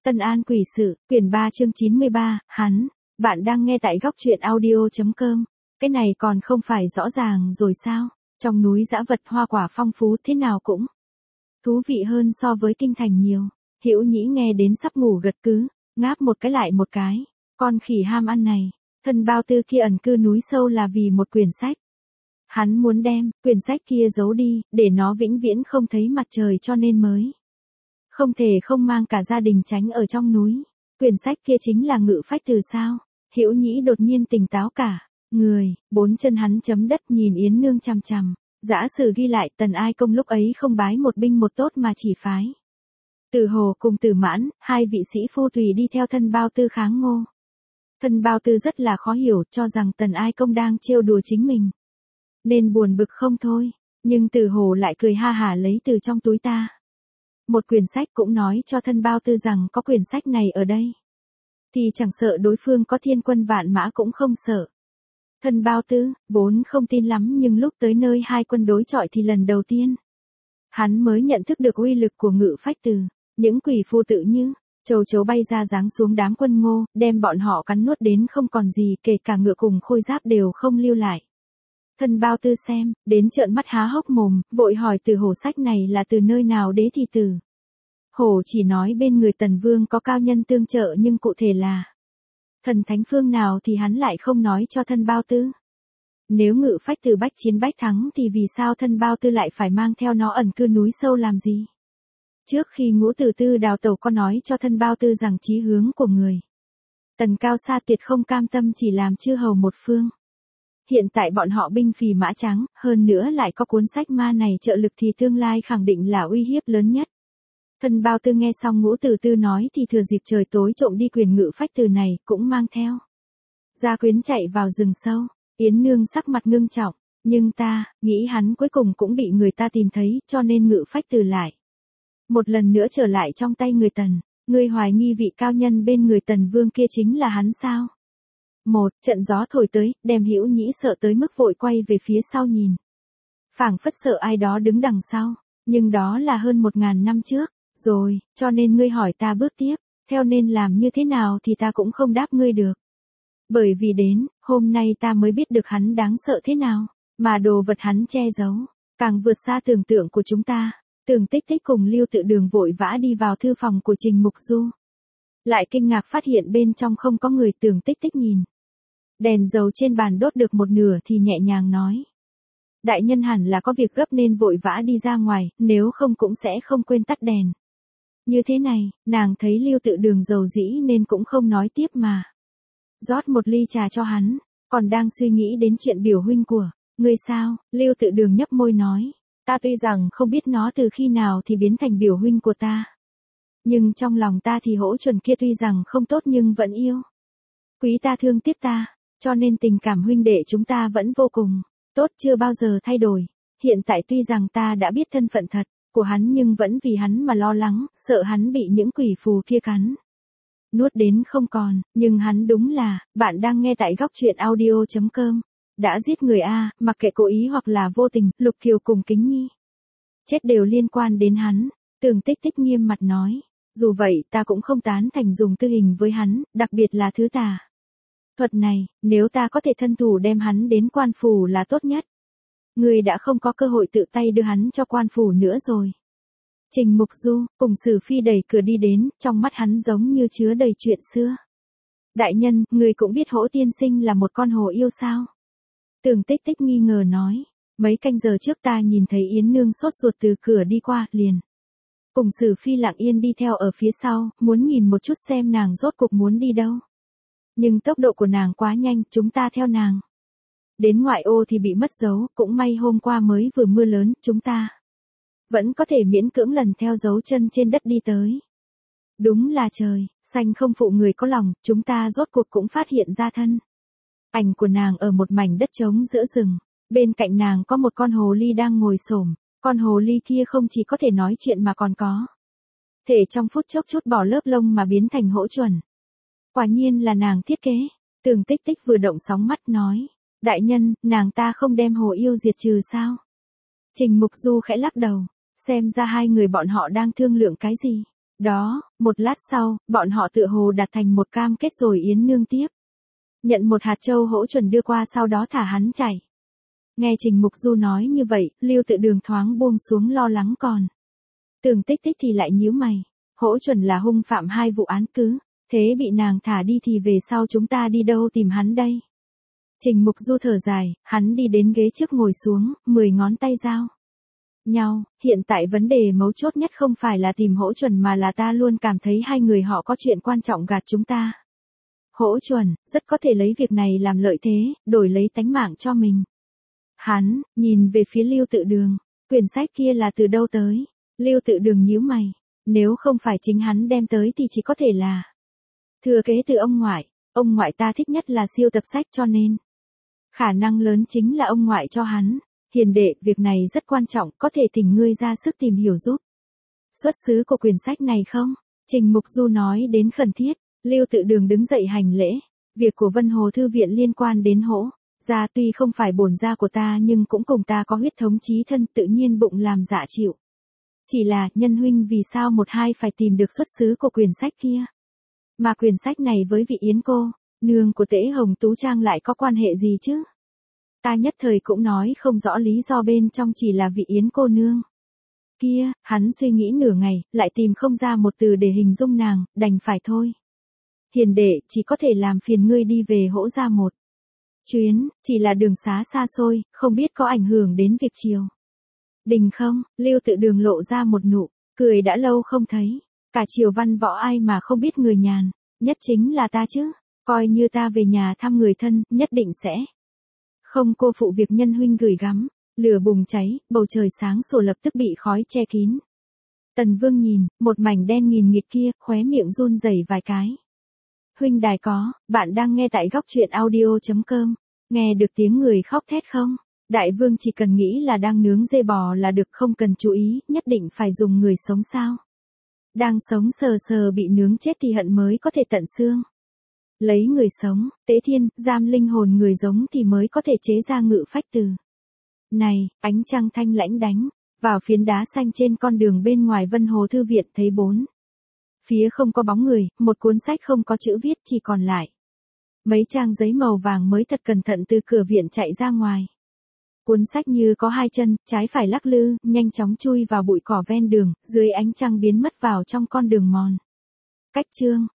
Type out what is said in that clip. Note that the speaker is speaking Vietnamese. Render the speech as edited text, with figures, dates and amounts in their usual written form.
Tân An Quỷ Sự, quyển 3 chương 93, hắn. Bạn đang nghe tại góc truyện audio.com. Cái này còn không phải rõ ràng rồi sao? Trong núi dã vật hoa quả phong phú thế nào cũng thú vị hơn so với kinh thành nhiều. Hữu Nhĩ nghe đến sắp ngủ gật cứ, ngáp một cái lại một cái. Con khỉ ham ăn này, thân Bao Tư kia ẩn cư núi sâu là vì một quyển sách. Hắn muốn đem quyển sách kia giấu đi, để nó vĩnh viễn không thấy mặt trời cho nên mới không thể không mang cả gia đình tránh ở trong núi. Quyển sách kia chính là Ngự Phách Từ sao? Hữu Nhĩ đột nhiên tỉnh táo cả người, bốn chân hắn chấm đất nhìn Yến Nương chằm chằm. Giả sử ghi lại Tần Ai Công lúc ấy không bái một binh một tốt mà chỉ phái Từ Hồ cùng Từ Mãn, hai vị sĩ phu tùy đi theo thân Bao Tư kháng Ngô. Thân Bao Tư rất là khó hiểu, cho rằng Tần Ai Công đang trêu đùa chính mình, nên buồn bực không thôi. Nhưng Từ Hồ lại cười ha hả lấy từ trong túi ta một quyển sách, cũng nói cho thân Bao Tư rằng có quyển sách này ở đây thì chẳng sợ đối phương có thiên quân vạn mã cũng không sợ. Thân Bao Tư vốn không tin lắm, nhưng lúc tới nơi hai quân đối chọi thì lần đầu tiên hắn mới nhận thức được uy lực của Ngự Phách Từ. Những quỷ phu tự như châu chấu bay ra giáng xuống đám quân Ngô, đem bọn họ cắn nuốt đến không còn gì, kể cả ngựa cùng khôi giáp đều không lưu lại. Thân Bao Tư xem đến trợn mắt há hốc mồm, vội hỏi Từ Hồ sách này là từ nơi nào đế thì Từ Hồ chỉ nói bên người Tần Vương có cao nhân tương trợ, nhưng cụ thể là thần thánh phương nào thì hắn lại không nói cho thân Bao Tư. Nếu Ngự Phách Từ bách chiến bách thắng thì vì sao thân Bao Tư lại phải mang theo nó ẩn cư núi sâu làm gì? Trước khi Ngũ Tử Tư đào tẩu có nói cho thân Bao Tư rằng chí hướng của người Tần cao xa tuyệt không cam tâm chỉ làm chư hầu một phương. Hiện tại bọn họ binh phì mã trắng, hơn nữa lại có cuốn sách ma này trợ lực thì tương lai khẳng định là uy hiếp lớn nhất. Thân Bao Tư nghe xong Ngũ Tử Tư nói thì thừa dịp trời tối trộm đi quyển Ngự Phách Từ này, cũng mang theo gia quyến chạy vào rừng sâu. Yến Nương sắc mặt ngưng trọng, nhưng ta nghĩ hắn cuối cùng cũng bị người ta tìm thấy, cho nên Ngự Phách Từ lại một lần nữa trở lại trong tay người Tần. Ngươi hoài nghi vị cao nhân bên người Tần Vương kia chính là hắn sao? Một trận gió thổi tới, đem Hữu Nhĩ sợ tới mức vội quay về phía sau nhìn, phảng phất sợ ai đó đứng đằng sau, nhưng đó là hơn 1000 năm trước rồi, cho nên ngươi hỏi ta bước tiếp theo nên làm như thế nào thì ta cũng không đáp ngươi được. Bởi vì đến hôm nay ta mới biết được hắn đáng sợ thế nào, mà đồ vật hắn che giấu càng vượt xa tưởng tượng của chúng ta. Tưởng Tích Tích cùng Lưu Tự Đường vội vã đi vào thư phòng của Trình Mục Du, lại kinh ngạc phát hiện bên trong không có người. Tưởng Tích Tích nhìn đèn dầu trên bàn đốt được một nửa thì nhẹ nhàng nói: đại nhân hẳn là có việc gấp nên vội vã đi ra ngoài, nếu không cũng sẽ không quên tắt đèn. Như thế này, nàng thấy Lưu Tự Đường dầu dĩ nên cũng không nói tiếp mà rót một ly trà cho hắn. Còn đang suy nghĩ đến chuyện biểu huynh của ngươi sao? Lưu Tự Đường nhấp môi nói: ta tuy rằng không biết nó từ khi nào thì biến thành biểu huynh của ta, nhưng trong lòng ta thì Hỗ Chuẩn kia tuy rằng không tốt nhưng vẫn yêu quý ta, thương tiếc ta, cho nên tình cảm huynh đệ chúng ta vẫn vô cùng tốt, chưa bao giờ thay đổi. Hiện tại tuy rằng ta đã biết thân phận thật của hắn nhưng vẫn vì hắn mà lo lắng, sợ hắn bị những quỷ phù kia cắn nuốt đến không còn. Nhưng hắn đúng là, bạn đang nghe tại góc truyện audio.com, đã giết người a, mặc kệ cố ý hoặc là vô tình, Lục Kiều cùng Kính Nhi chết đều liên quan đến hắn. Tưởng Tích Tích nghiêm mặt nói: dù vậy ta cũng không tán thành dùng tư hình với hắn, đặc biệt là thứ tà thuật này, nếu ta có thể thân thủ đem hắn đến quan phủ là tốt nhất. Ngươi đã không có cơ hội tự tay đưa hắn cho quan phủ nữa rồi. Trình Mục Du cùng Sử Phi đẩy cửa đi đến, trong mắt hắn giống như chứa đầy chuyện xưa. Đại nhân, người cũng biết Hỗ tiên sinh là một con hồ yêu sao? Tưởng Tích Tích nghi ngờ nói: mấy canh giờ trước ta nhìn thấy Yến Nương sốt ruột từ cửa đi qua, liền cùng Sử Phi lặng yên đi theo ở phía sau, muốn nhìn một chút xem nàng rốt cuộc muốn đi đâu. Nhưng tốc độ của nàng quá nhanh, chúng ta theo nàng đến ngoại ô thì bị mất dấu, cũng may hôm qua mới vừa mưa lớn, chúng ta vẫn có thể miễn cưỡng lần theo dấu chân trên đất đi tới. Đúng là trời xanh không phụ người có lòng, chúng ta rốt cuộc cũng phát hiện ra thân ảnh của nàng ở một mảnh đất trống giữa rừng. Bên cạnh nàng có một con hồ ly đang ngồi xổm. Con hồ ly kia không chỉ có thể nói chuyện mà còn có thể trong phút chốc chút bỏ lớp lông mà biến thành Hỗ Chuẩn. Quả nhiên là nàng thiết kế. Tưởng Tích Tích vừa động sóng mắt nói: đại nhân, nàng ta không đem hồ yêu diệt trừ sao? Trình Mục Du khẽ lắc đầu, xem ra hai người bọn họ đang thương lượng cái gì. Đó, một lát sau, bọn họ tựa hồ đạt thành một cam kết rồi Yến Nương tiếp. Nhận một hạt châu hỗ chuẩn đưa qua sau đó thả hắn chạy. Nghe Trình Mục Du nói như vậy, Lưu Tự Đường thoáng buông xuống lo lắng còn. Tưởng Tích Tích thì lại nhíu mày. Hỗ chuẩn là hung phạm 2 vụ án cứ. Thế bị nàng thả đi thì về sau chúng ta đi đâu tìm hắn đây? Trình Mục Du thở dài, hắn đi đến ghế trước ngồi xuống, 10 ngón tay giao nhau, hiện tại vấn đề mấu chốt nhất không phải là tìm Hỗ Chuẩn mà là ta luôn cảm thấy hai người họ có chuyện quan trọng gạt chúng ta. Hỗ Chuẩn, rất có thể lấy việc này làm lợi thế, đổi lấy tánh mạng cho mình. Hắn, nhìn về phía Lưu Tự Đường, quyển sách kia là từ đâu tới? Lưu Tự Đường nhíu mày, nếu không phải chính hắn đem tới thì chỉ có thể là thừa kế từ ông ngoại ta thích nhất là siêu tập sách cho nên. Khả năng lớn chính là ông ngoại cho hắn. Hiền đệ, việc này rất quan trọng, có thể thỉnh ngươi ra sức tìm hiểu giúp. Xuất xứ của quyển sách này không? Trình Mục Du nói đến khẩn thiết, Lưu Tự Đường đứng dậy hành lễ. Việc của Vân Hồ Thư viện liên quan đến Hỗ gia tuy không phải bổn gia của ta nhưng cũng cùng ta có huyết thống chí thân, tự nhiên bụng làm dạ chịu. Chỉ là, nhân huynh vì sao một hai phải tìm được xuất xứ của quyển sách kia? Mà quyển sách này với vị Yến cô, nương của Tễ Hồng Tú Trang lại có quan hệ gì chứ? Ta nhất thời cũng nói không rõ lý do bên trong chỉ là vị Yến cô nương. Kia, hắn suy nghĩ nửa ngày, lại tìm không ra một từ để hình dung nàng, đành phải thôi. Hiền đệ, chỉ có thể làm phiền ngươi đi về Hỗ gia một chuyến, chỉ là đường xá xa xôi, không biết có ảnh hưởng đến việc chiều đình không? Lưu Tự Đường lộ ra một nụ cười đã lâu không thấy. Cả triều văn võ ai mà không biết người nhàn, nhất chính là ta chứ. Coi như ta về nhà thăm người thân, nhất định sẽ không cô phụ việc nhân huynh gửi gắm. Lửa bùng cháy, bầu trời sáng sủa lập tức bị khói che kín. Tần Vương nhìn, một mảnh đen nghìn nghịt kia, khóe miệng run rẩy vài cái. Huynh đài có, bạn đang nghe tại góc truyện audio.com. Nghe được tiếng người khóc thét không? Đại Vương chỉ cần nghĩ là đang nướng dê bò là được, không cần chú ý, nhất định phải dùng người sống sao? Đang sống sờ sờ bị nướng chết thì hận mới có thể tận xương. Lấy người sống, tế thiên, giam linh hồn người giống thì mới có thể chế ra ngự phách từ. Này, ánh trăng thanh lãnh đánh vào phiến đá xanh trên con đường bên ngoài Vân Hồ Thư viện, thấy bốn phía không có bóng người, một cuốn sách không có chữ viết, chỉ còn lại mấy trang giấy màu vàng mới thật cẩn thận từ cửa viện chạy ra ngoài. Cuốn sách như có hai chân, trái phải lắc lư, nhanh chóng chui vào bụi cỏ ven đường, dưới ánh trăng biến mất vào trong con đường mòn. Cách chương